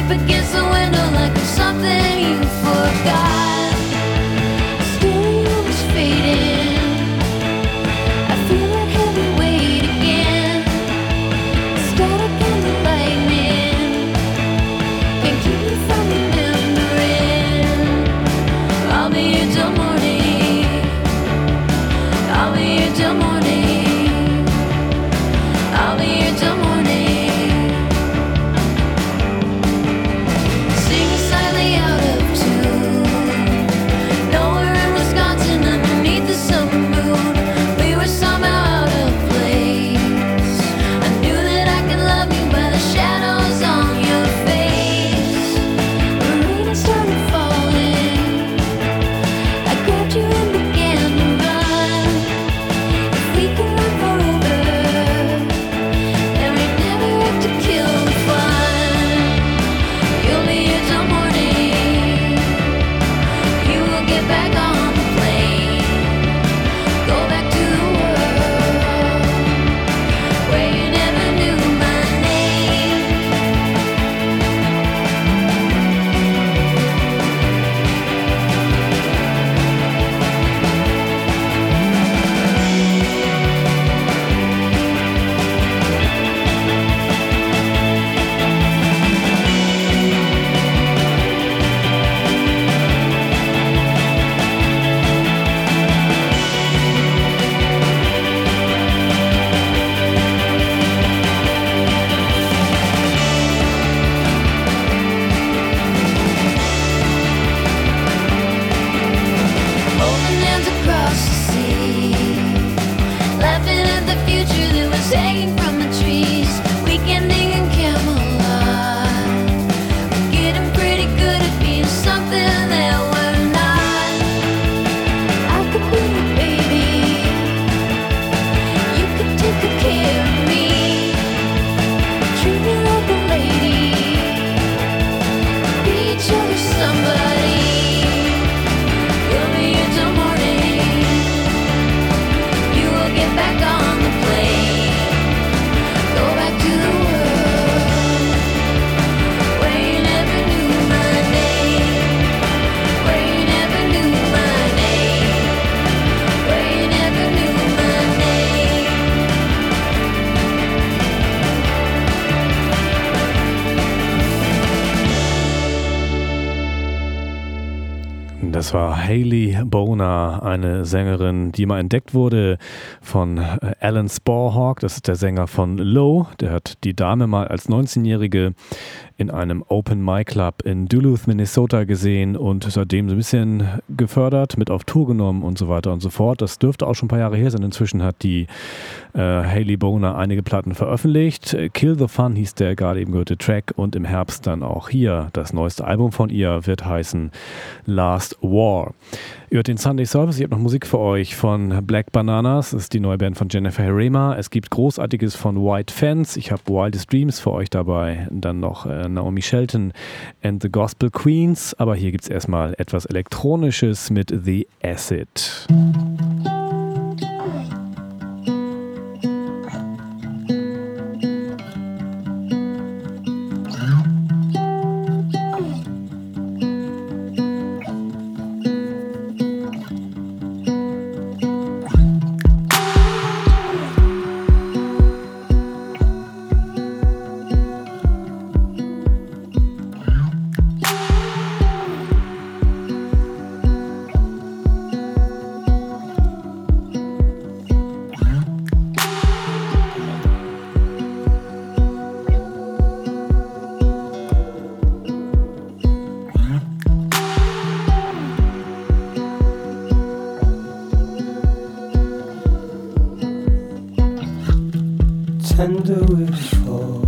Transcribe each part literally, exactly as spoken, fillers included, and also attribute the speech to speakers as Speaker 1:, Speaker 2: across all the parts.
Speaker 1: sleep against the window like it's something you forgot. Stereo is fading. I feel that heavy weight again. Static and the lightning can't keep me from remembering. I'll be here till morning. I'll be here till morning. I'll be here till morning.
Speaker 2: Das war Hayley Bonar, eine Sängerin, die mal entdeckt wurde von Alan Sporehawk. Das ist der Sänger von Low. Der hat die Dame mal als neunzehnjährige in einem Open Mic Club in Duluth, Minnesota gesehen und seitdem so ein bisschen gefördert, mit auf Tour genommen und so weiter und so fort. Das dürfte auch schon ein paar Jahre her sein. Inzwischen hat die äh, Hayley Bonar einige Platten veröffentlicht. Kill the Fun hieß der gerade eben gehörte Track und im Herbst dann auch hier das neueste Album von ihr wird heißen Last War. Ihr hört den Sunday Service, ich habe noch Musik für euch von Black Bananas, das ist die neue Band von Jennifer Herrema. Es gibt Großartiges von White Fence, ich habe Wildest Dreams für euch dabei, dann noch äh, Naomi Shelton and the Gospel Queens, aber hier gibt es erstmal etwas Elektronisches mit The Acid.
Speaker 3: Tender wish for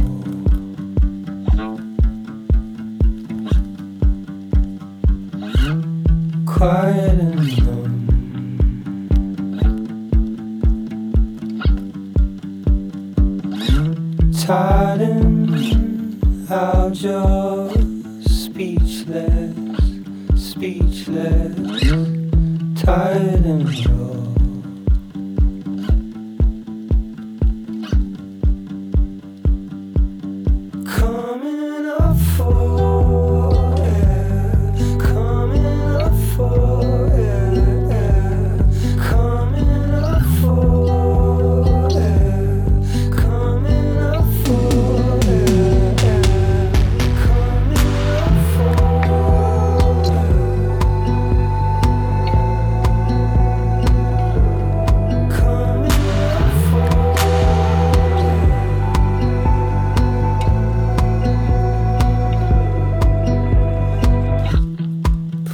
Speaker 3: quiet and numb, tired and out, you're speechless, speechless, tired and raw. Coming up for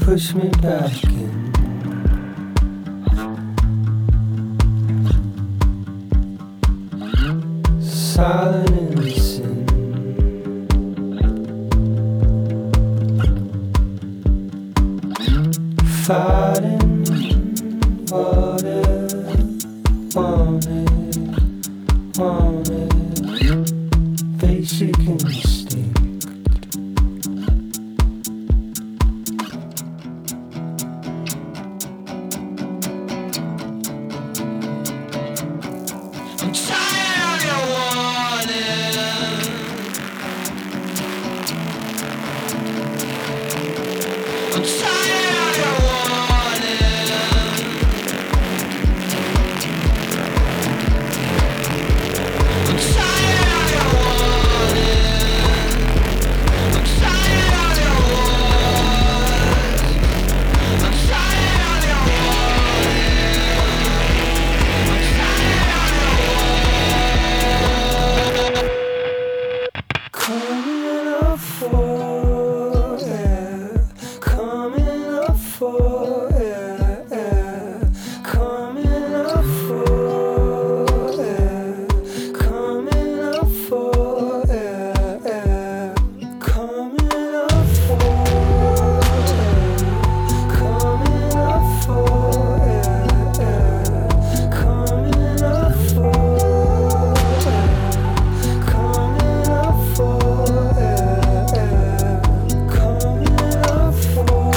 Speaker 3: push me back in. Silent in sin. Fighting water, want it, want it, basic instinct. I'm tired of your warning. I'm tired of your warning. I'm tired of your warning. I'm tired of your warning. I'm tired of your warning. I'm tired of your coming up for air, coming up for air, coming up for air, coming up for air, coming up for air, coming up for air, coming up for coming up for air, coming up for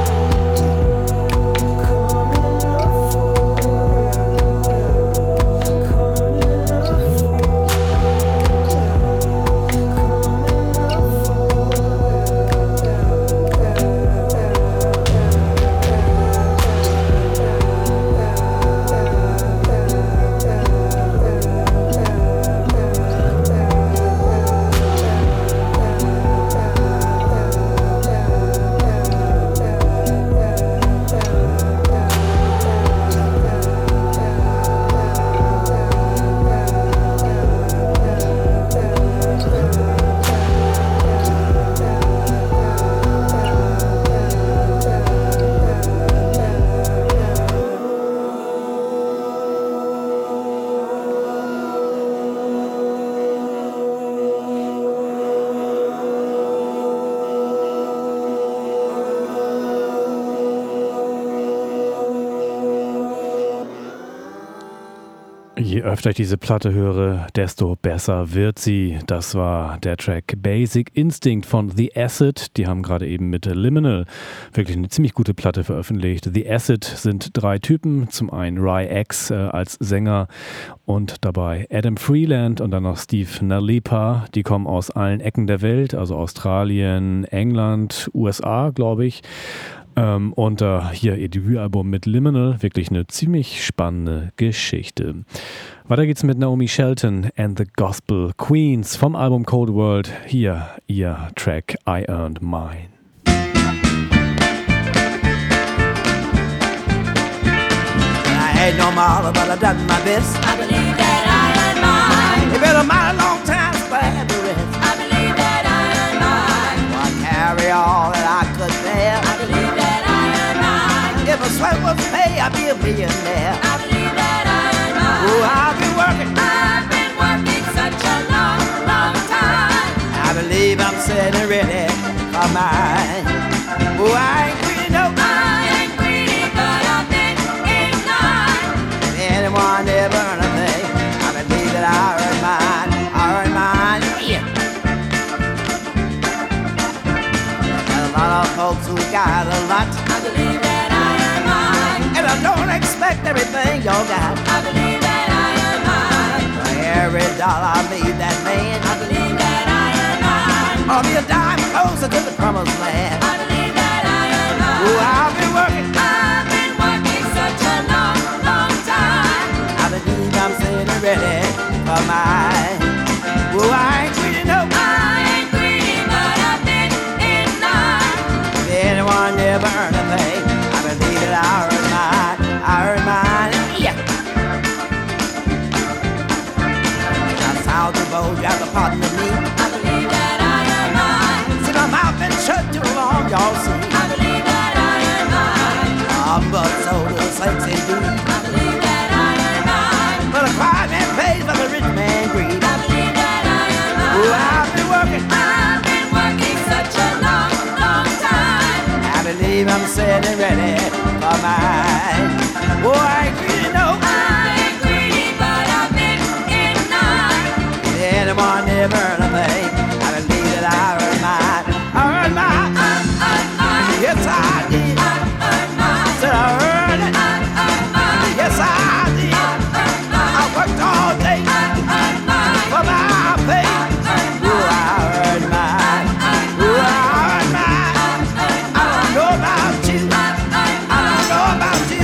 Speaker 2: Je öfter ich diese Platte höre, desto besser wird sie. Das war der Track Basic Instinct von The Acid. Die haben gerade eben mit Liminal wirklich eine ziemlich gute Platte veröffentlicht. The Acid sind drei Typen. Zum einen Ry X äh, als Sänger und dabei Adam Freeland und dann noch Steve Nalipa. Die kommen aus allen Ecken der Welt, also Australien, England, U S A, glaube ich. Ähm, und äh, hier ihr Debütalbum mit Liminal, wirklich eine ziemlich spannende Geschichte. Weiter geht's mit Naomi Shelton and the Gospel Queens vom Album Cold World. Hier ihr Track I Earned Mine.
Speaker 4: I ain't no model, but I done my best.
Speaker 1: I believe that I earned mine.
Speaker 4: It's been a mighty long time since I had to rest.
Speaker 1: I believe that I earned mine.
Speaker 4: So I carry all that I could bear.
Speaker 1: I believe that I earned mine.
Speaker 4: If a sweat was pay, I'd be a millionaire.
Speaker 1: I believe that I earned mine.
Speaker 4: Oh, I've been working.
Speaker 1: I've been working such a long, long time.
Speaker 4: I believe I'm sitting ready for mine. Oh, I ain't greedy, no.
Speaker 1: I ain't greedy, but I've been in line.
Speaker 4: If anyone ever earned a thing, I believe that I earned mine. I earned mine, yeah. There's a lot of folks who got a lot.
Speaker 1: I believe that I earned mine.
Speaker 4: And I don't expect everything y'all got.
Speaker 1: I believe that I earned mine.
Speaker 4: For every dollar I leave that man,
Speaker 1: I believe that I earned mine.
Speaker 4: I'll be a dime closer to the promised land.
Speaker 1: I believe that I earned mine.
Speaker 4: Oh, I've been working.
Speaker 1: I've been working such a long, long time.
Speaker 4: I believe I'm sitting ready for mine. Oh, I ain't greedy, no.
Speaker 1: I ain't greedy, but I've been in line.
Speaker 4: If anyone ever earned a thing, I believe that I earned mine. I earned mine, yeah. Now, sound the boat, you have to pardon me.
Speaker 1: I believe that I earned mine.
Speaker 4: See, my mouth been shut too long, y'all see.
Speaker 1: I believe that I
Speaker 4: I'm sitting ready for mine. Oh, I ain't greedy, no.
Speaker 1: I ain't greedy, but I'm in enough.
Speaker 4: Anyone never earn a thing. I believe that I earned mine. I earned mine.
Speaker 1: I earned mine.
Speaker 4: Yes, I did.
Speaker 1: I earned mine.
Speaker 4: Said I earned it.
Speaker 1: I earned mine.
Speaker 4: Yes, I did.
Speaker 1: I earned mine.
Speaker 4: I worked all day
Speaker 1: I earned mine.
Speaker 4: for my pay. Oh, I earned mine. Oh, I earned mine. I don't know about you. I don't know about you.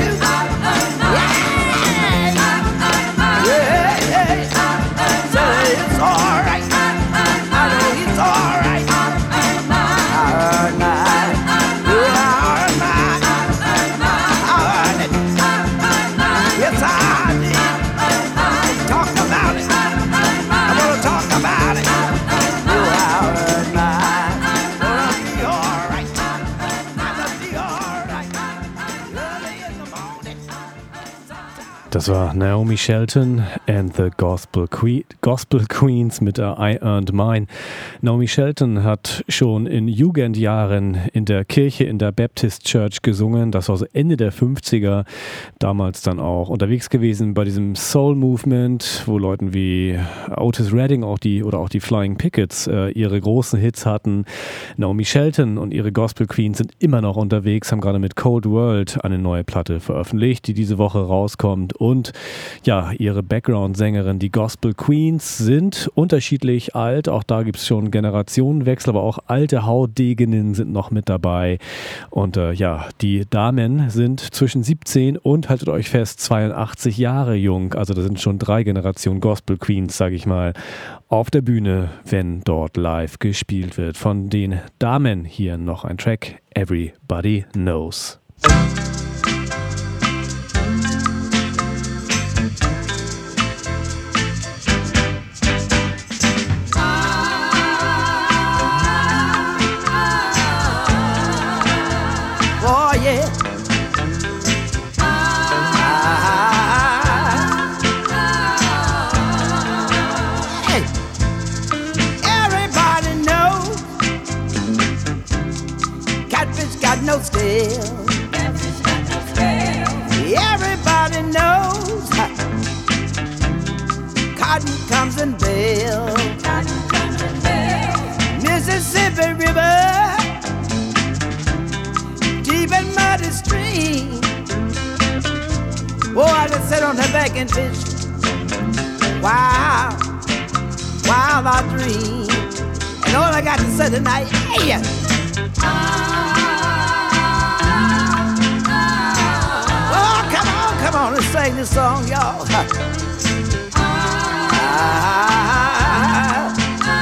Speaker 4: Yeah, yeah, yeah. So it's all right. I know it's all right. I earned mine. Oh, I earned mine. I earned it. Yes, I did. Talk about it. I'm gonna talk about it. Oh, I earned mine. Gonna be all right. Gonna be all right. Early in the morning.
Speaker 2: Das war Naomi Shelton and the Gospel, Que- Gospel Queens mit der I Earned Mine. Naomi Shelton hat schon in Jugendjahren in der Kirche in der Baptist Church gesungen. Das war so Ende der fünfziger, damals dann auch unterwegs gewesen bei diesem Soul Movement, wo Leuten wie Otis Redding auch die, oder auch die Flying Pickets äh, ihre großen Hits hatten. Naomi Shelton und ihre Gospel Queens sind immer noch unterwegs, haben gerade mit Cold World eine neue Platte veröffentlicht, die diese Woche rauskommt. Und ja, ihre Background-Sängerin, die Gospel Queens, sind unterschiedlich alt. Auch da gibt es schon Generationenwechsel, aber auch alte Haudegenen sind noch mit dabei. Und äh, ja, die Damen sind zwischen siebzehn und, haltet euch fest, zweiundachtzig Jahre jung. Also da sind schon drei Generationen Gospel Queens, sage ich mal, auf der Bühne, wenn dort live gespielt wird. Von den Damen hier noch ein Track, Everybody Knows.
Speaker 4: Oh, yeah. Hey. Everybody knows catfish got no scale. Everybody knows cotton comes in bales. Mississippi River, deep and muddy stream. Oh, I just sit on the bank and fish. Wow, while I dream. And all I got to say tonight, hey, oh, come on, come on and sing this song, y'all. Ah,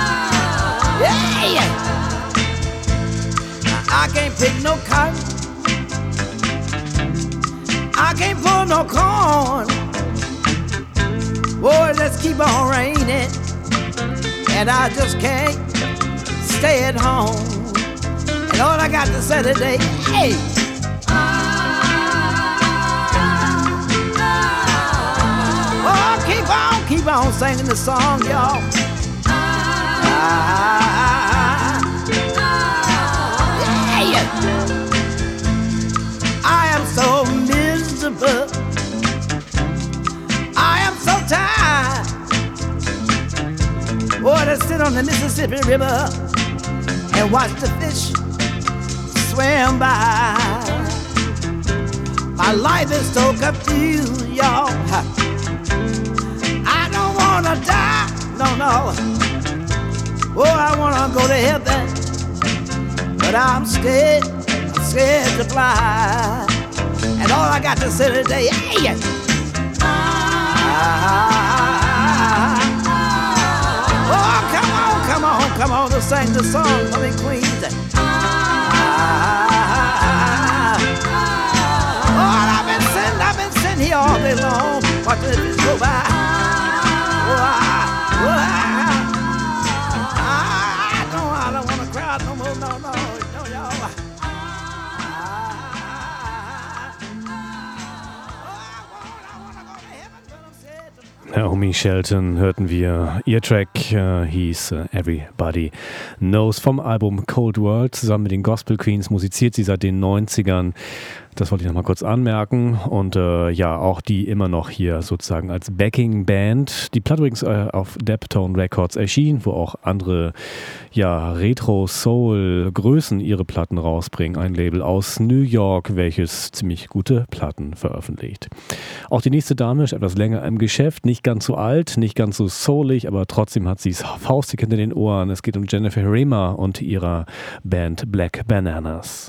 Speaker 4: yeah. I can't pick no cotton. I can't pull no corn. Boy, let's keep on raining. And I just can't stay at home. And all I got to say today, hey. Oh, keep on, keep on singing the song, y'all. Ah, yeah. I am so miserable. I am so tired. Boy, to sit on the Mississippi River and watch the fish swim by. My life is so confused, y'all. I don't wanna die, no, no. Oh, I wanna go to heaven, but I'm scared, I'm scared to fly. And all I got to say today, hey, ah, oh, come on, come on, come on to sing the song for me, Queens. Ah, oh, I've been sitting, I've been sitting here all day long, watching the fish go by. Oh, I, oh, I, I don't, I don't wanna cry no more, no, no, no, y'all.
Speaker 2: Naomi Shelton hörten wir. Ihr Track äh, hieß äh, Everybody Knows vom Album Cold World. Zusammen mit den Gospel Queens musiziert sie seit den neunzigern. Das wollte ich noch mal kurz anmerken. Und äh, ja, auch die immer noch hier sozusagen als Backing-Band. Die Platte übrigens äh, auf Deptone Records erschien, wo auch andere ja, Retro-Soul-Größen ihre Platten rausbringen. Ein Label aus New York, welches ziemlich gute Platten veröffentlicht. Auch die nächste Dame ist etwas länger im Geschäft. Nicht ganz so alt, nicht ganz so soulig, aber trotzdem hat sie es faustig hinter den Ohren. Es geht um Jennifer Herrema und ihrer Band Black Bananas.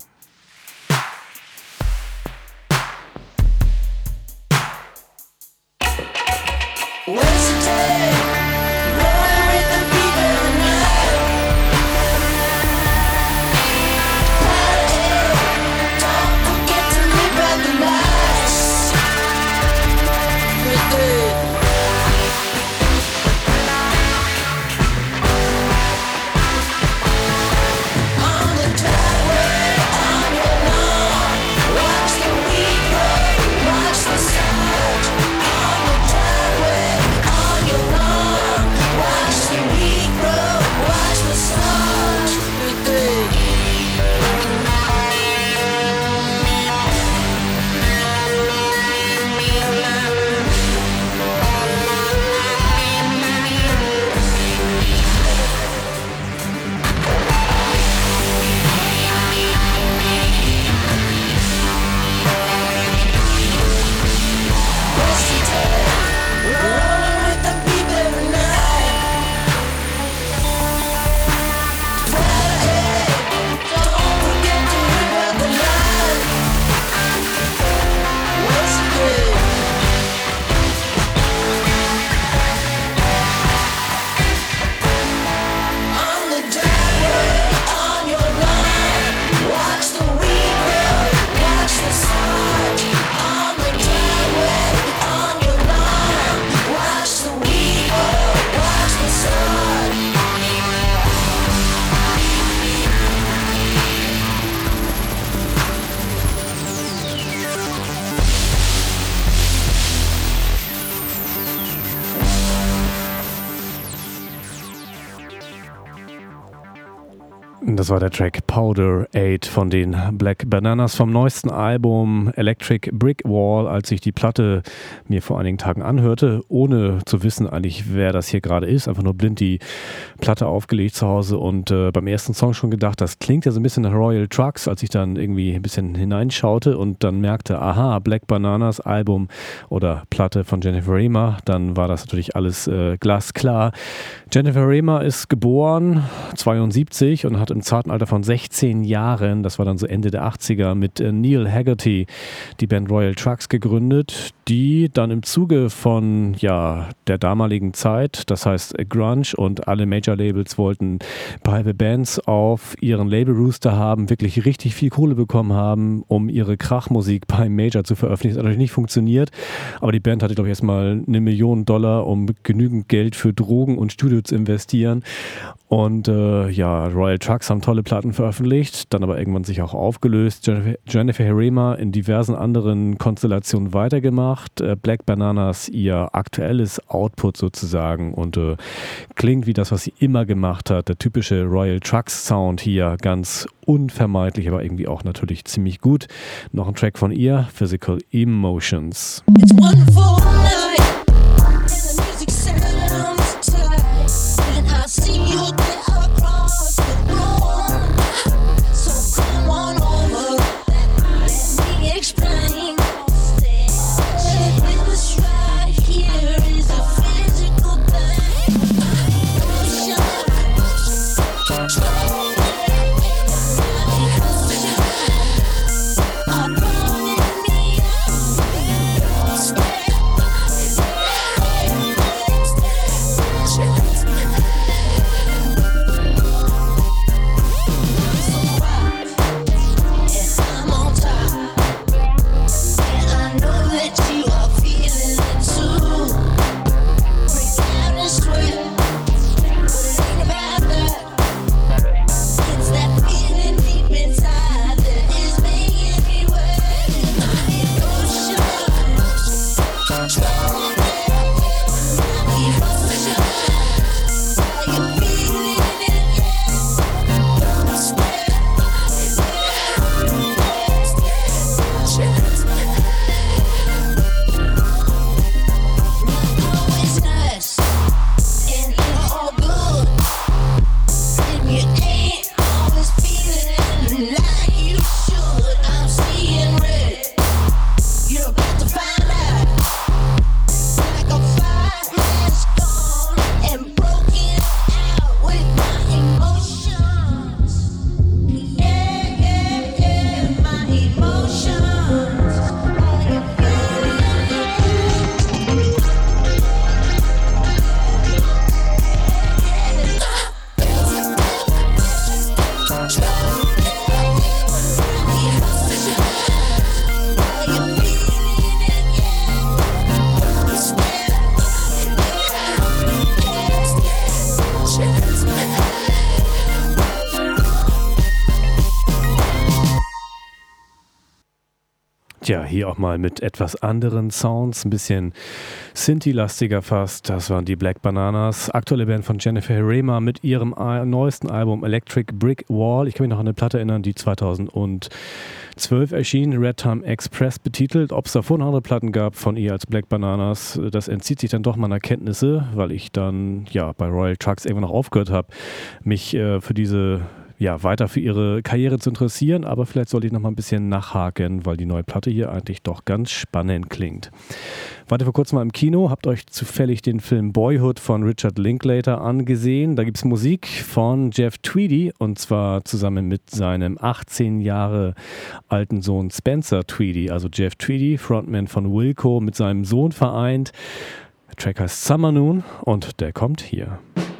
Speaker 2: Das war der Track Powder Eight von den Black Bananas vom neuesten Album Electric Brick Wall. Als ich die Platte mir vor einigen Tagen anhörte, ohne zu wissen eigentlich, wer das hier gerade ist, einfach nur blind die Platte aufgelegt zu Hause und äh, beim ersten Song schon gedacht, das klingt ja so ein bisschen nach Royal Trucks, als ich dann irgendwie ein bisschen hineinschaute und dann merkte, aha, Black Bananas Album oder Platte von Jennifer Herrema, dann war das natürlich alles äh, glasklar. Jennifer Herrema ist geboren zweiundsiebzig und hat im zarten Alter von sechzehn Jahren, das war dann so Ende der achtziger, mit äh, Neil Haggerty die Band Royal Trucks gegründet, die dann im Zuge von ja, der damaligen Zeit, das heißt Grunge und alle Major-Labels wollten Private Bands auf ihren Label-Rooster haben, wirklich richtig viel Kohle bekommen haben, um ihre Krachmusik beim Major zu veröffentlichen. Das hat natürlich nicht funktioniert, aber die Band hatte, glaube ich, erstmal eine Million Dollar, um genügend Geld für Drogen und Studio zu investieren. Und äh, ja, Royal Trucks haben tolle Platten veröffentlicht, dann aber irgendwann sich auch aufgelöst. Jennifer, Jennifer Herrema in diversen anderen Konstellationen weitergemacht. Äh, Black Bananas ihr aktuelles Output sozusagen und äh, klingt wie das, was sie immer gemacht hat. Der typische Royal Trucks Sound hier, ganz unvermeidlich, aber irgendwie auch natürlich ziemlich gut. Noch ein Track von ihr, Physical Emotions.
Speaker 5: It's wonderful night, and the music sounds tight, and I see you there across the room. So come on over, let me explain. This right here is a physical thing. Emotion, are calling me.
Speaker 2: Tja, hier auch mal mit etwas anderen Sounds, ein bisschen Synthi-lastiger fast. Das waren die Black Bananas, aktuelle Band von Jennifer Herrema mit ihrem neuesten Album Electric Brick Wall. Ich kann mich noch an eine Platte erinnern, die zweitausendzwölf erschien, Red Time Express betitelt. Ob es davor noch andere Platten gab von ihr als Black Bananas, das entzieht sich dann doch meiner Kenntnisse, weil ich dann ja bei Royal Trucks irgendwann noch aufgehört habe, mich äh, für diese ja, weiter für ihre Karriere zu interessieren, aber vielleicht sollte ich noch mal ein bisschen nachhaken, weil die neue Platte hier eigentlich doch ganz spannend klingt. Warte vor kurzem mal im Kino, habt euch zufällig den Film Boyhood von Richard Linklater angesehen. Da gibt es Musik von Jeff Tweedy und zwar zusammen mit seinem achtzehn Jahre alten Sohn Spencer Tweedy, also Jeff Tweedy, Frontman von Wilco, mit seinem Sohn vereint. Der Track heißt Summer Noon und der kommt hier.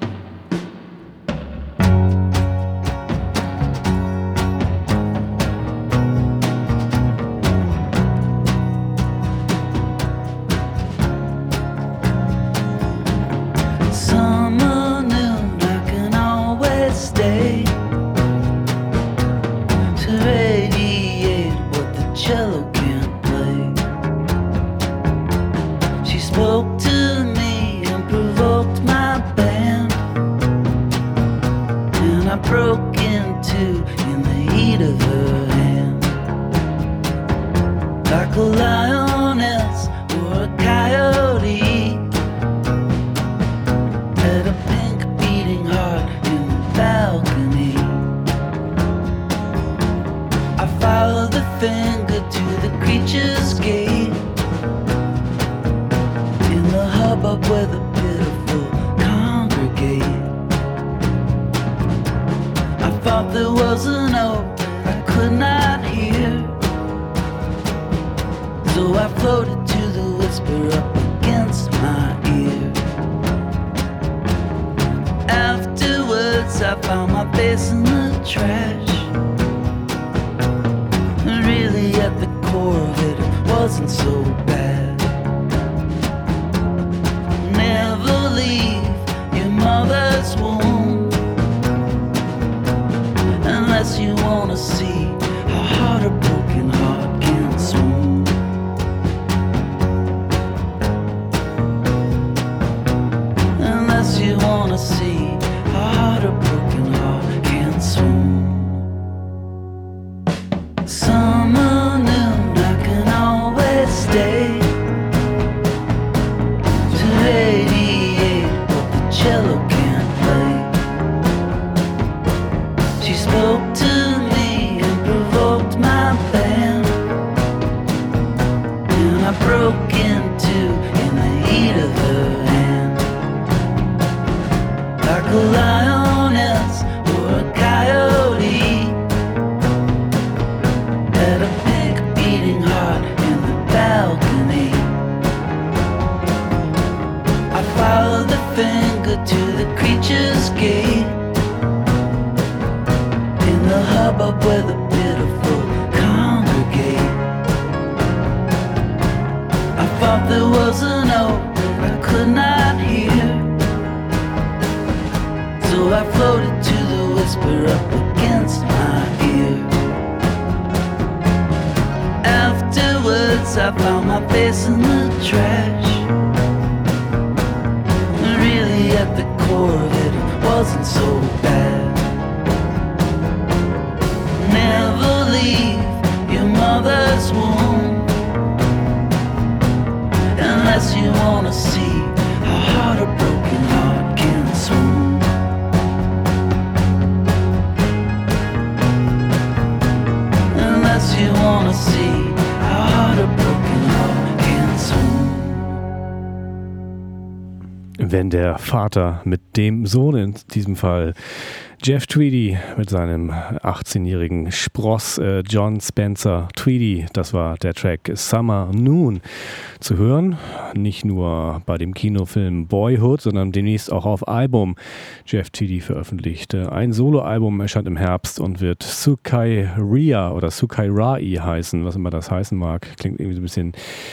Speaker 2: Wenn der Vater mit dem Sohn, in diesem Fall Jeff Tweedy mit seinem achtzehnjährigen Spross äh, John Spencer Tweedy, das war der Track Summer Noon, zu hören. Nicht nur bei dem Kinofilm Boyhood, sondern demnächst auch auf Album. Jeff Tweedy veröffentlichte ein Soloalbum, erscheint im Herbst und wird Sukai Ria oder Sukai Rai heißen, was immer das heißen mag. Klingt irgendwie so ein bisschen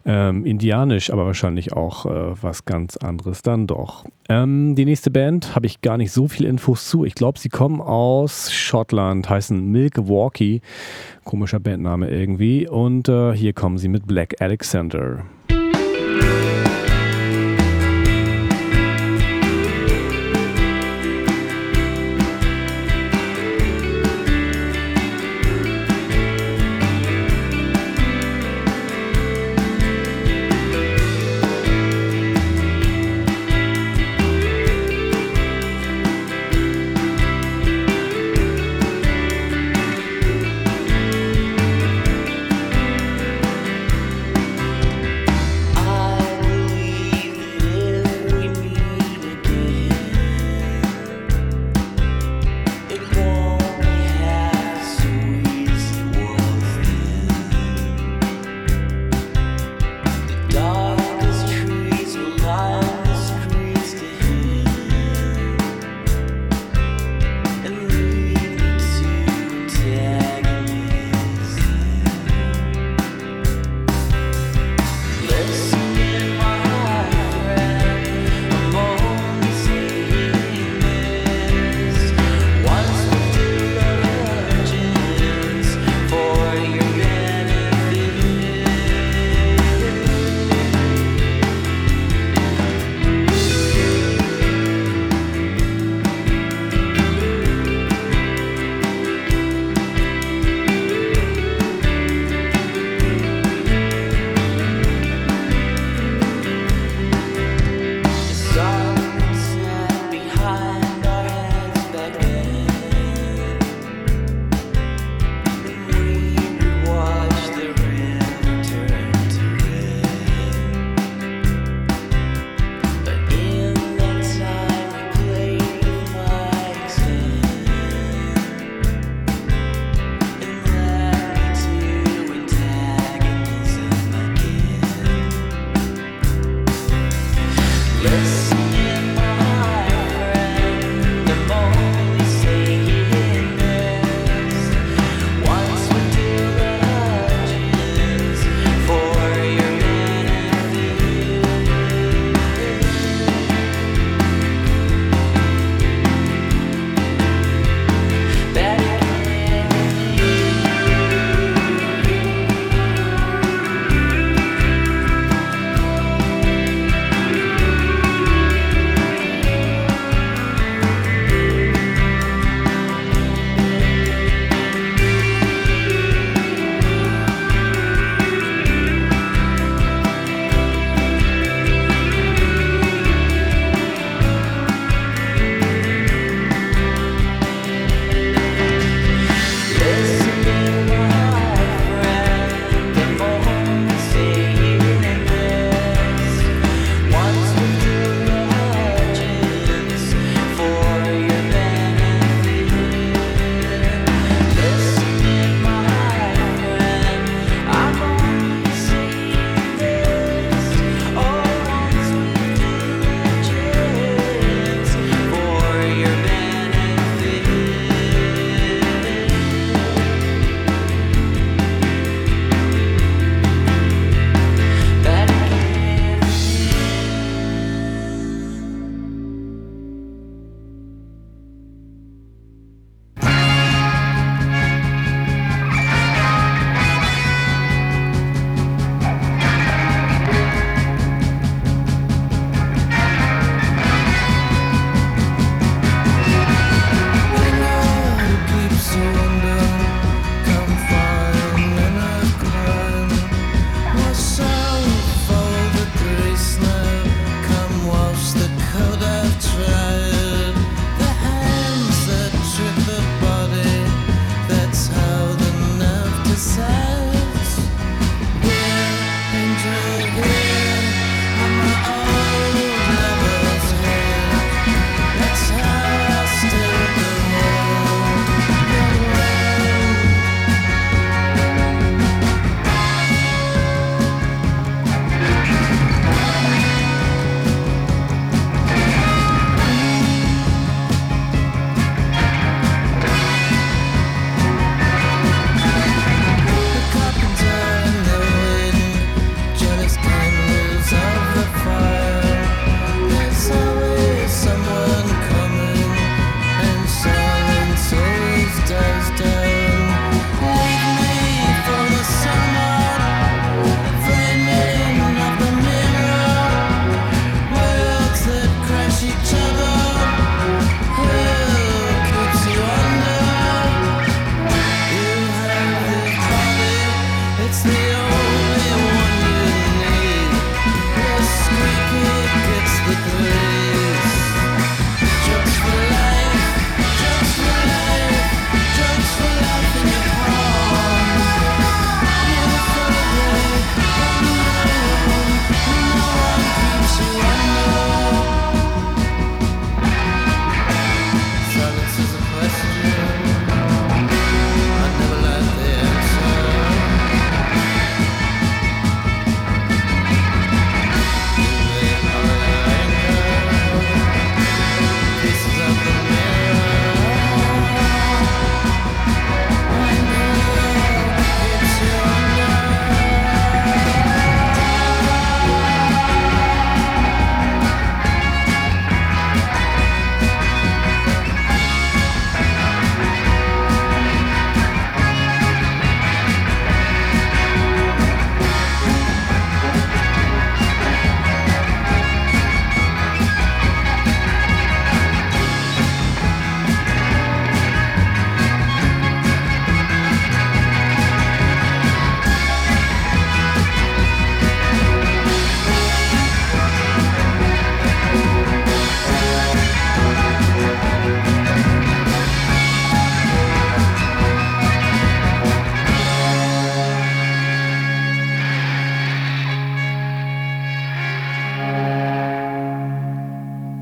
Speaker 2: Ähm, indianisch, aber wahrscheinlich auch äh, was ganz anderes dann doch. Ähm, die nächste Band habe ich gar nicht so viel Infos zu. Ich glaube, sie kommen aus Schottland, heißen Milwaukee. Komischer Bandname irgendwie. Und äh, hier kommen sie mit Black Alexander.
Speaker 5: Thank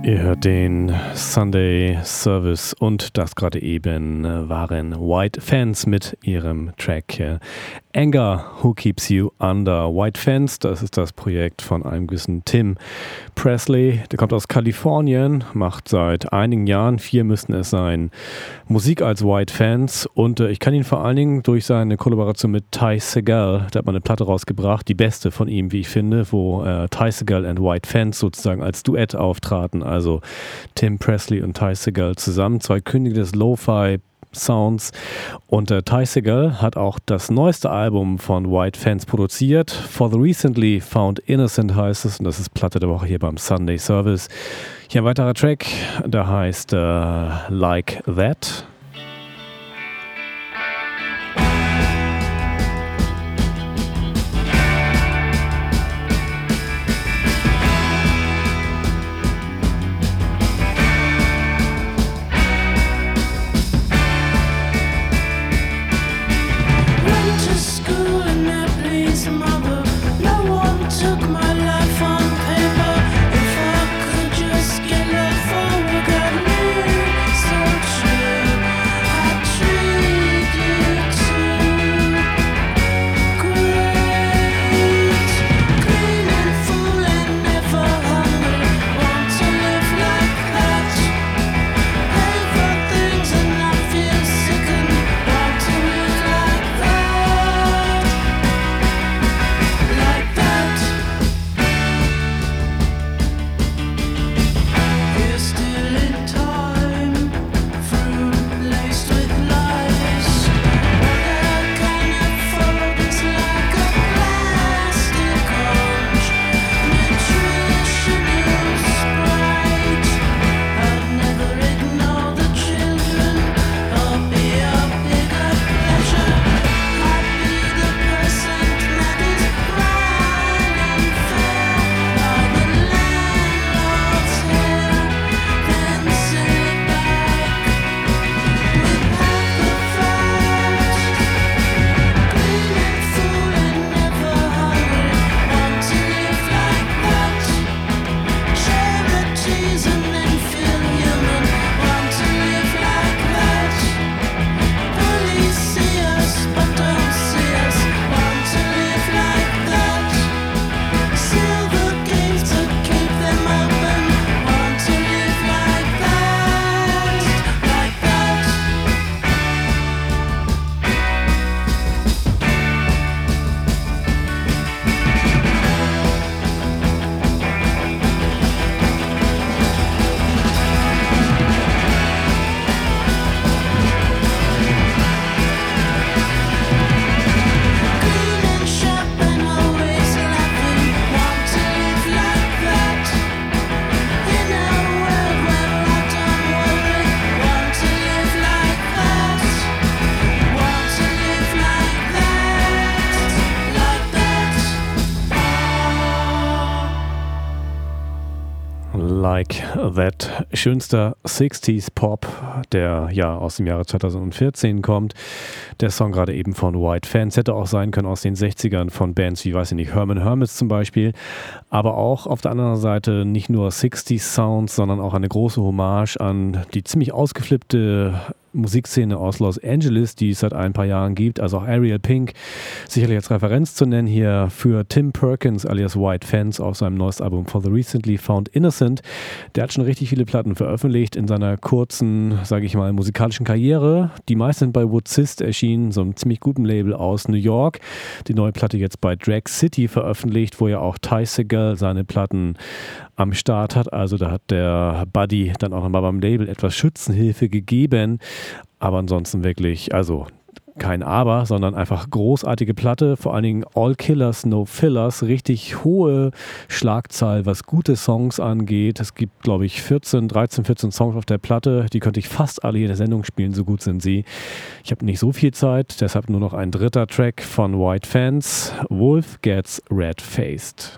Speaker 2: Ihr hört den Sunday Service und das gerade eben waren White Fence mit ihrem Track äh, Anger, Who Keeps You Under. White Fence, das ist das Projekt von einem gewissen Tim Presley. Der kommt aus Kalifornien, macht seit einigen Jahren, vier müssten es sein, Musik als White Fence und äh, ich kann ihn vor allen Dingen durch seine Kollaboration mit Ty Segall, der hat mal eine Platte rausgebracht, die beste von ihm, wie ich finde, wo äh, Ty Segall und White Fence sozusagen als Duett auftraten. Also Tim Presley und Ty Segall zusammen, zwei Könige des Lo-Fi Sounds. Und äh, Ty Segall hat auch das neueste Album von White Fence produziert. For the Recently Found Innocent heißt es. Und das ist Platte der Woche hier beim Sunday Service. Hier ein weiterer Track, der heißt äh, Like That. Like That, schönster sechziger Pop, der ja aus dem Jahre zweitausendvierzehn kommt. Der Song gerade eben von White Fence hätte auch sein können aus den sechzigern von Bands wie, weiß ich nicht, Herman Hermits zum Beispiel. Aber auch auf der anderen Seite nicht nur sechziger Sounds, sondern auch eine große Hommage an die ziemlich ausgeflippte Musikszene aus Los Angeles, die es seit ein paar Jahren gibt, also auch Ariel Pink, sicherlich als Referenz zu nennen hier für Tim Perkins alias White Fence auf seinem neuesten Album For the Recently Found Innocent. Der hat schon richtig viele Platten veröffentlicht in seiner kurzen, sage ich mal, musikalischen Karriere. Die meisten sind bei Woodsist erschienen, so einem ziemlich guten Label aus New York. Die neue Platte jetzt bei Drag City veröffentlicht, wo ja auch Ty Segall seine Platten am Start hat. Also da hat der Buddy dann auch nochmal beim Label etwas Schützenhilfe gegeben. Aber ansonsten wirklich, also kein Aber, sondern einfach großartige Platte, vor allen Dingen All Killers, No Fillers, richtig hohe Schlagzahl, was gute Songs angeht. Es gibt, glaube ich, vierzehn, dreizehn, vierzehn Songs auf der Platte, die könnte ich fast alle hier in der Sendung spielen, so gut sind sie. Ich habe nicht so viel Zeit, deshalb nur noch ein dritter Track von White Fence, Wolf Gets Red-Faced.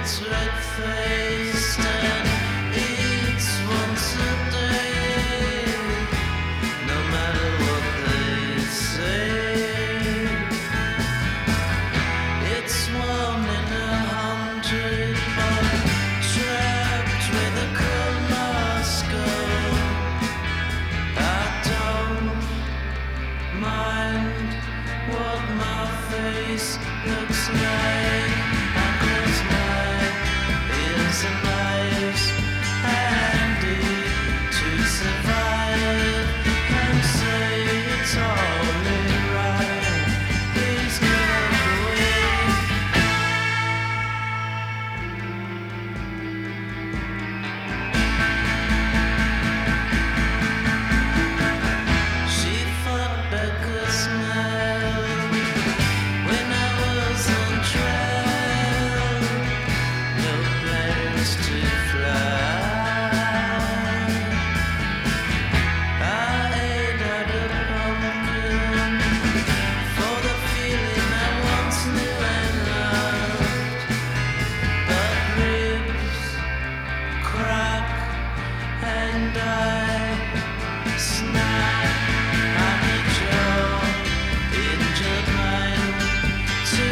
Speaker 6: gets red-faced and eats once a day, no matter what they say. It's one in a hundred, but trapped with a cold Moscow. I don't mind what my face looks like. I close my ears and eyes, handy to survive, and say it's all right. Please look away. She fought Becca Smell when I was on trial. No plans to fly. I ate out a pumpkin for the feeling I once knew and loved. But ribs crack and I snap. I need your injured mind to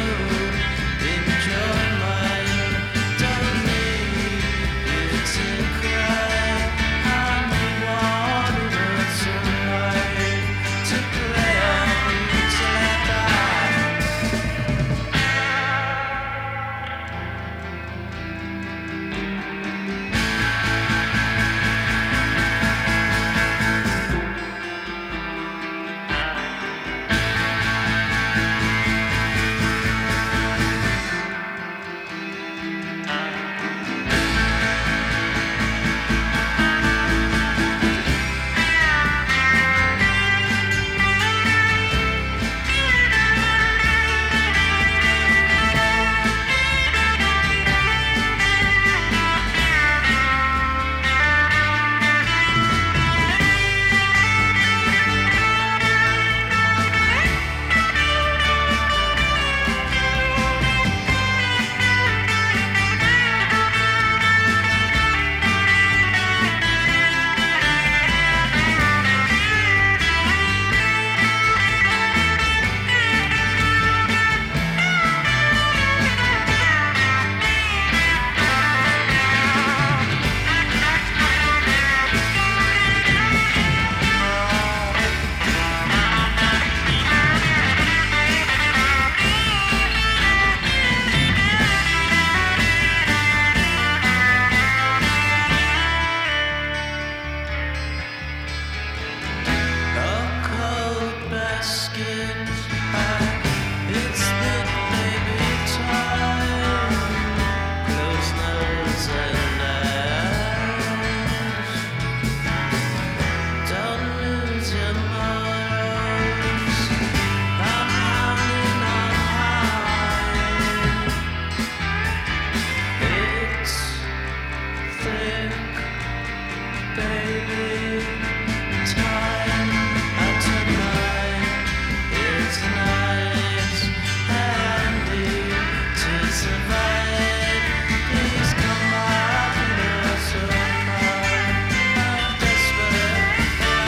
Speaker 6: injure mine. Don't need you to cry. I need what it was tonight to play on till I die. A cold basket, it's thick baby time. Close nose and eyes. Don't lose your morals. I'm hanging on high. It's thick baby time. Tonight it's nice, handy to survive. Please come back here so I'm desperate.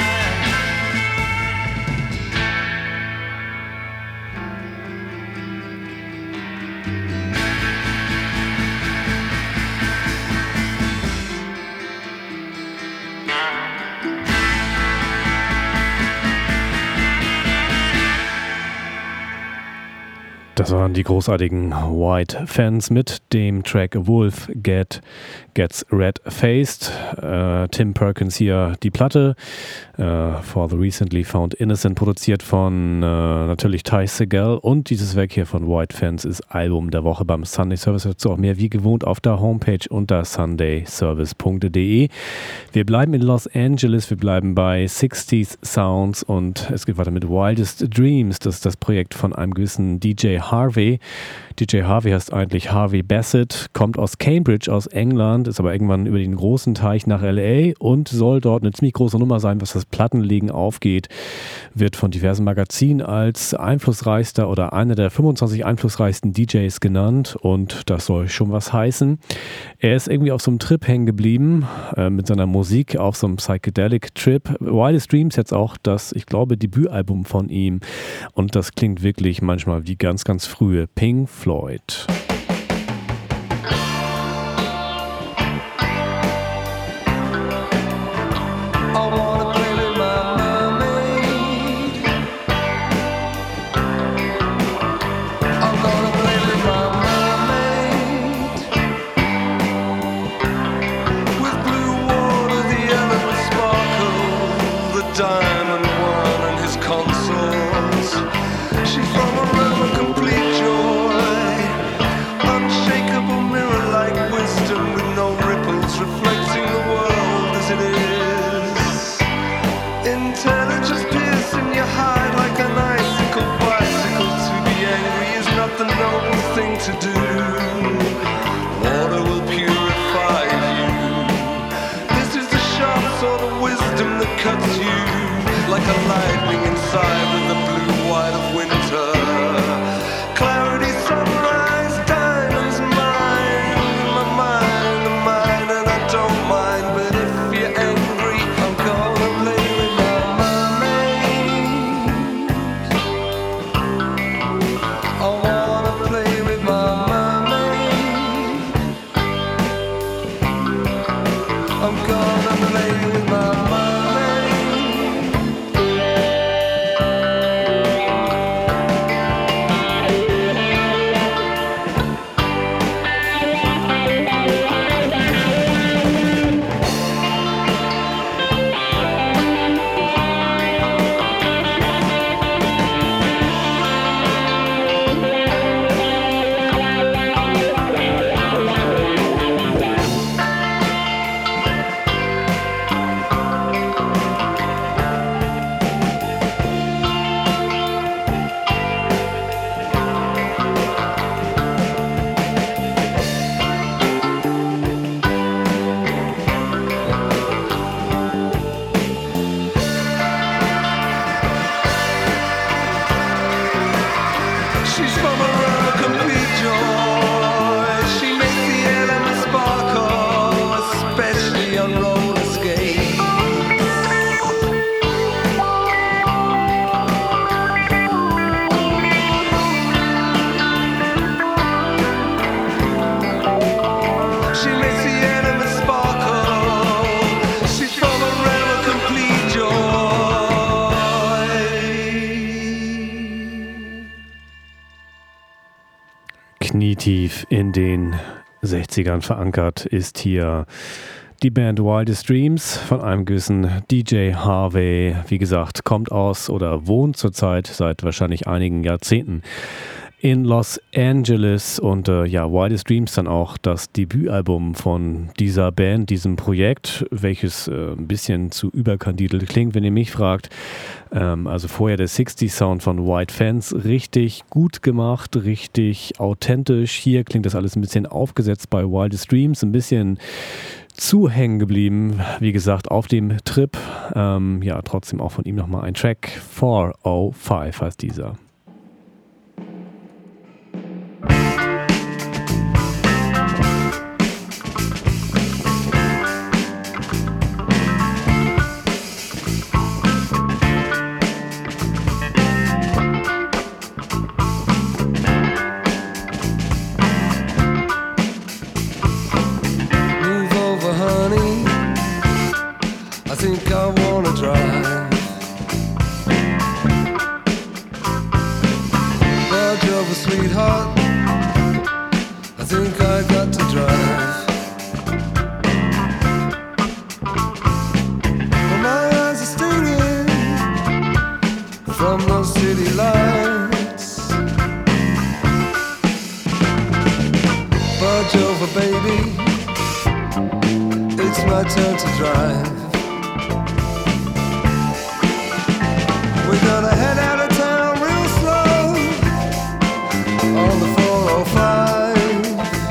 Speaker 2: Das waren die großartigen White Fans mit dem Track Wolf Get Gets Red-Faced. Äh, Tim Perkins hier die Platte. Äh, For the Recently Found Innocent, produziert von äh, natürlich Ty Segall. Und dieses Werk hier von White Fans ist Album der Woche beim Sunday Service. Dazu auch mehr wie gewohnt auf der Homepage unter sunday service punkt de. Wir bleiben in Los Angeles, wir bleiben bei sixties Sounds und es geht weiter mit Wildest Dreams. Das ist das Projekt von einem gewissen D J Harvey. D J Harvey heißt eigentlich Harvey Bassett, kommt aus Cambridge, aus England, ist aber irgendwann über den großen Teich nach L A und soll dort eine ziemlich große Nummer sein, was das Plattenlegen aufgeht. wird von diversen Magazinen als einflussreichster oder einer der fünfundzwanzig einflussreichsten D Js genannt und das soll schon was heißen. Er ist irgendwie auf so einem Trip hängen geblieben äh, mit seiner Musik auf so einem Psychedelic-Trip. Wildest Dreams jetzt auch das, ich glaube, Debütalbum von ihm und das klingt wirklich manchmal wie ganz, ganz frühe Pink Floyd.
Speaker 3: To do, water will purify you. This is the sharp sort of wisdom that cuts you like a lightning inside with the blue white of winter. Clarity, sunrise, diamonds, mine, my mind, mine, and I don't mind. But if you're angry, I'm gonna play with my mermaid. I wanna play with my I'm gonna play with my mind.
Speaker 2: Knietief in den sechzigern verankert ist hier die Band Wildest Dreams von einem gewissen D J Harvey. Wie gesagt, kommt aus oder wohnt zurzeit seit wahrscheinlich einigen Jahrzehnten in Los Angeles und äh, ja, Wildest Dreams dann auch das Debütalbum von dieser Band, diesem Projekt, welches äh, ein bisschen zu überkandidelt klingt, wenn ihr mich fragt. Ähm, also vorher der sechziger Sound von White Fence, richtig gut gemacht, richtig authentisch. Hier klingt das alles ein bisschen aufgesetzt bei Wildest Dreams, ein bisschen zu hängen geblieben, wie gesagt, auf dem Trip. Ähm, ja, trotzdem auch von ihm nochmal ein Track, four oh five heißt dieser.
Speaker 3: Sweetheart, I think I got to drive. Well, my eyes are stinging from those city lights. Budge over, baby, it's my turn to drive. We're gonna head out of town real slow on the four oh five,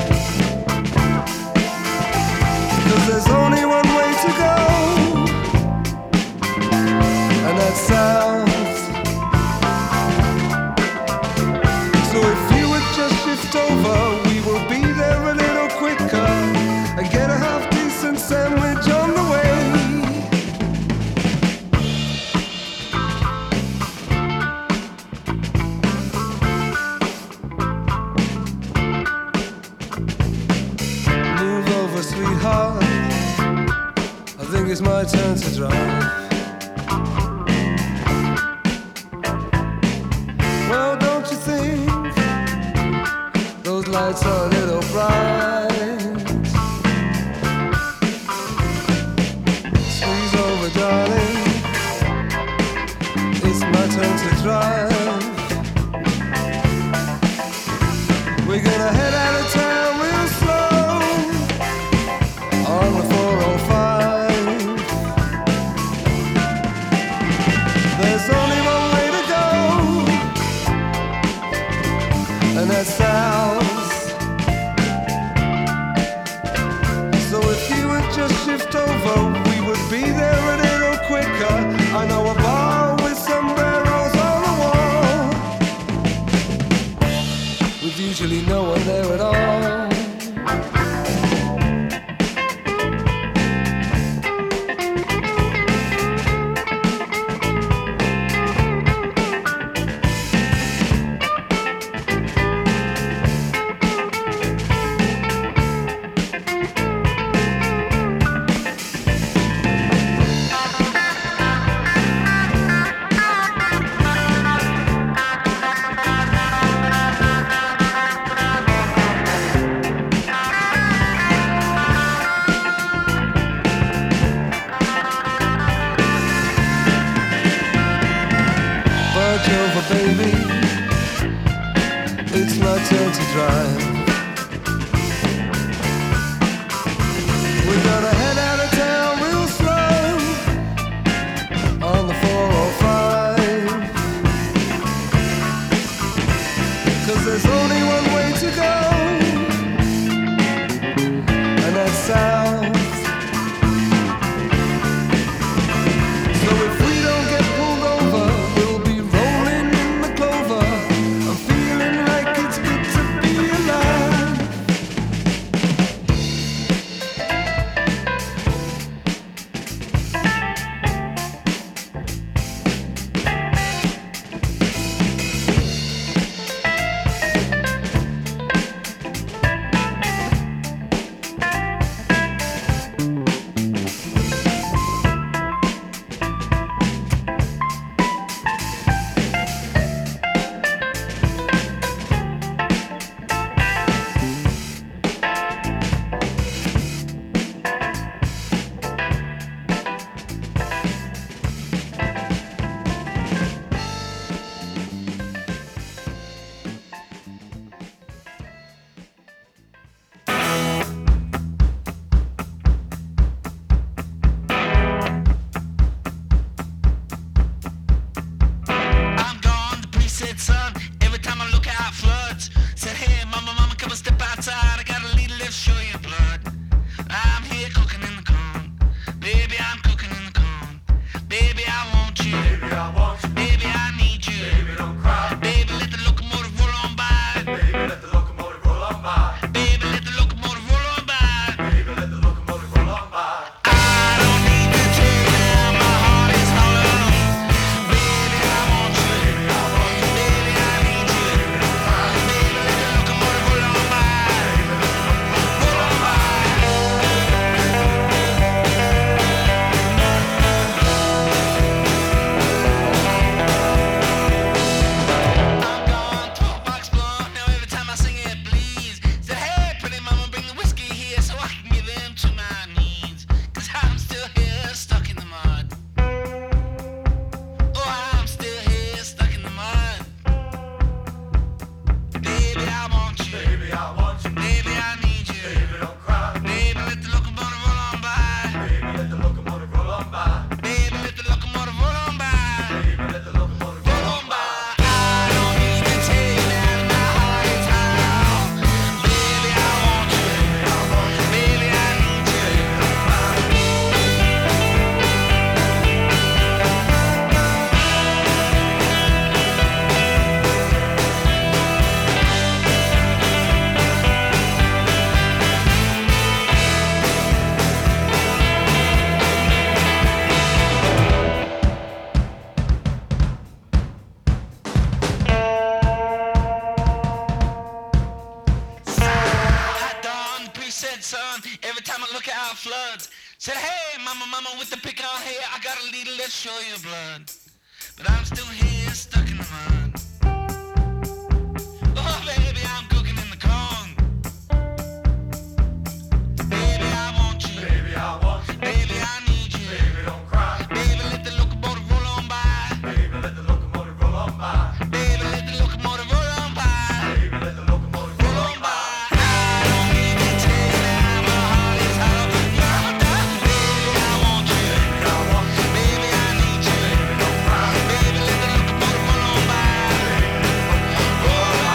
Speaker 3: 'cause there's only one way to go, and that's south. over, sweetheart. I think it's my turn to drive. Well, don't you think those lights are a little bright? Squeeze over, darling. It's my turn to drive. We're gonna head out of town real slow on the four oh five. There's only one way to go, and that's south. So if you would just shift over, we would be there a little quicker. I know a bar with sombreros on the wall, with usually no one there at all. Over, baby, it's my turn to drive. We're gonna head out of town real slow on the four oh five. Cause there's only one way to go, and that's south. So if we don't get pulled over, we'll be rolling in the clover. I'm feeling like it's good to be alive.
Speaker 6: I'm gone, the priest said, son. Every time I look out, floods. Said, hey, mama, mama, come and step outside. I got a little left, show you blood. I'm here cooking in the corn. Baby, I'm cooking in the corn. Baby, I want you. Baby, I want you. Baby, I need you. Baby, don't cry. Baby, let the locomotive roll on by. Baby, let the locomotive roll on by. Baby, let the locomotive roll on by. Baby, let the locomotive roll on by. I don't need to tell you now, my heart is hollow. Baby, I want you. Baby, I want you. Baby, I need you. Baby, don't cry. Baby, let the locomotive roll on by. Baby, let the locomotive roll on by. I'm gone, twelve bucks blunt. Now every time I sing it bleeds. Said, hey, pretty mama, bring the whiskey here so I can give them to my needs. Cause I'm still here, stuck in the mud. Oh, I'm still here, stuck in the mud. Baby, I want you. Baby, I want you. Baby, I need you. Baby, don't cry. Baby, let the locomotive roll on by. Baby, let the locomotive roll on by. Baby, let the locomotive roll on by. Baby, let the locomotive roll on by. I don't need to tell you that my heart is hollow. Baby, I want you. Baby, I want you. Baby, I need you. Baby, don't cry. Hot dawn, the priest said, son. Every every time I look at our floods. Said, hey, mama, mama, with the pick on here, I got a needle, let's show you blood. But I'm still here, stuck in the mud. Oh, baby, I'm cooking in the corn. Baby, I want you.
Speaker 7: Baby, I want you.
Speaker 6: Baby, I need you.
Speaker 7: Baby, don't cry.
Speaker 6: Baby, let the locomotive roll on by.
Speaker 7: Baby, let the locomotive roll on by.
Speaker 6: Baby, let the locomotive roll on by.
Speaker 7: Baby, let the locomotive roll on by.
Speaker 6: I don't need to tell you now, my heart is hollow. Mama, baby, I want you.
Speaker 7: Baby, I want you.
Speaker 6: Baby, I need you.
Speaker 7: Baby, don't cry.
Speaker 6: Baby, let the locomotive roll on by. Roll on by.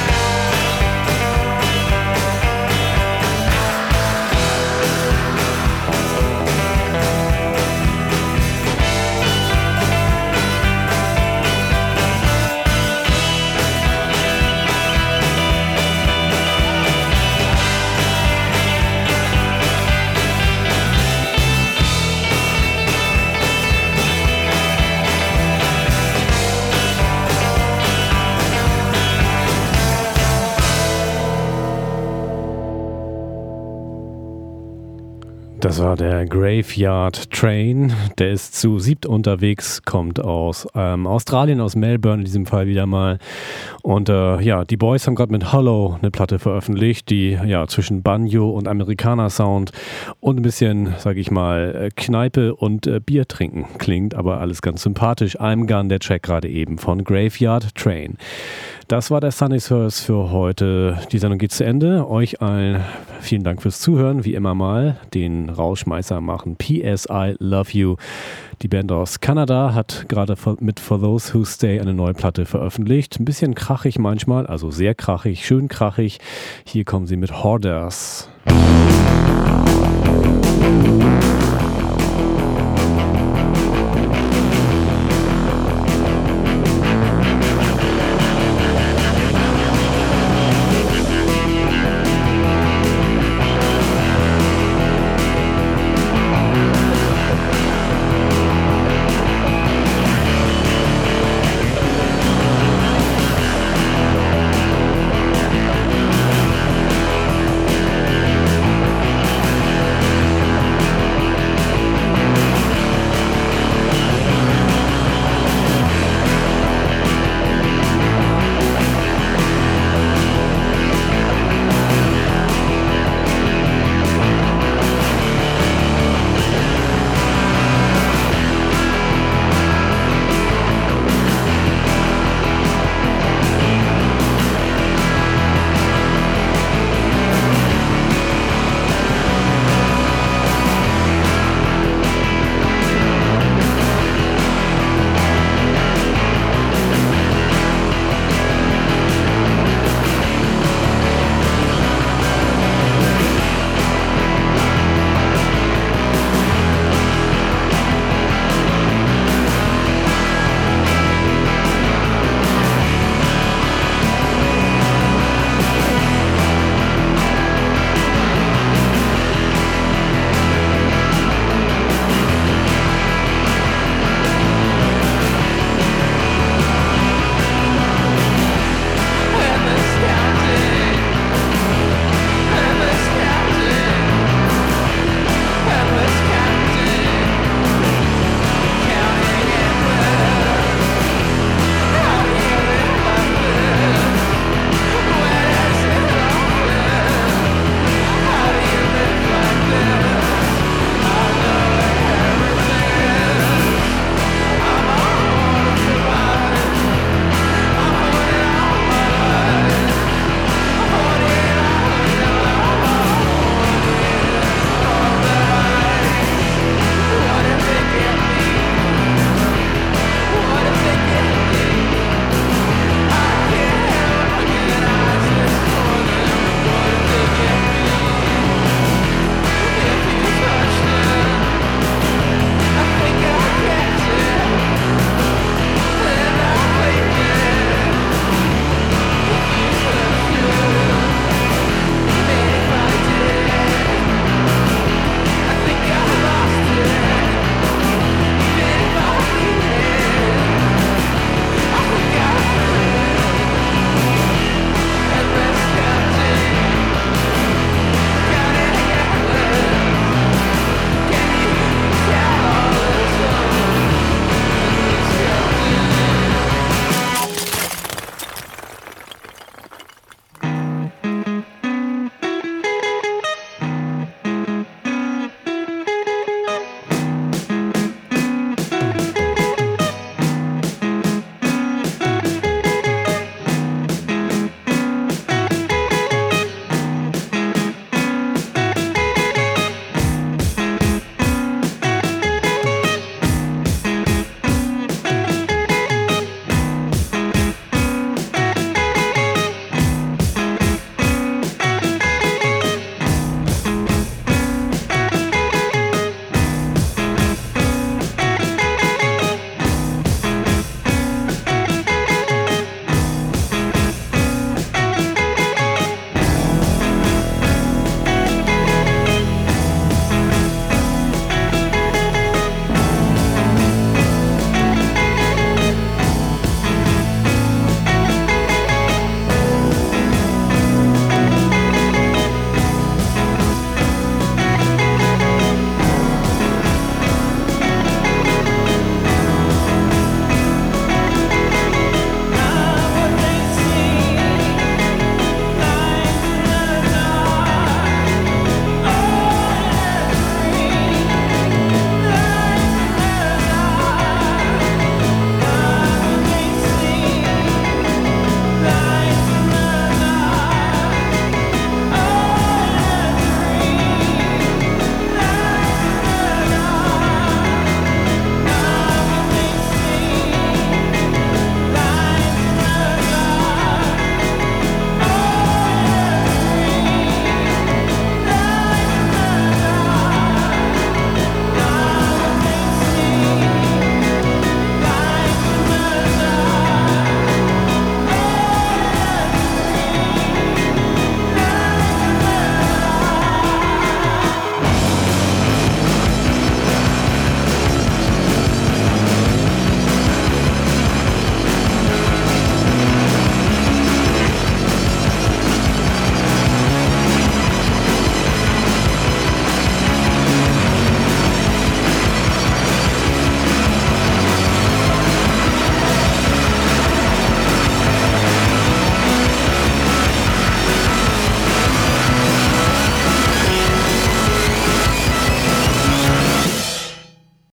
Speaker 2: Das war der Graveyard Train. Der ist zu siebt unterwegs, kommt aus ähm, Australien, aus Melbourne in diesem Fall wieder mal. Und äh, ja, die Boys haben gerade mit Hollow eine Platte veröffentlicht, die ja zwischen Banjo und Amerikaner-Sound und ein bisschen, sag ich mal, Kneipe und äh, Bier trinken klingt, aber alles ganz sympathisch. I'm Gun, der Track gerade eben von Graveyard Train. Das war der Sunny's Hearse für heute. Die Sendung geht zu Ende. Euch allen vielen Dank fürs Zuhören, wie immer mal. Den Rauschmeißer machen P S I Love You. Die Band aus Kanada hat gerade mit For Those Who Stay eine neue Platte veröffentlicht. Ein bisschen krachig manchmal, also sehr krachig, schön krachig. Hier kommen sie mit Hoarders.
Speaker 5: Thank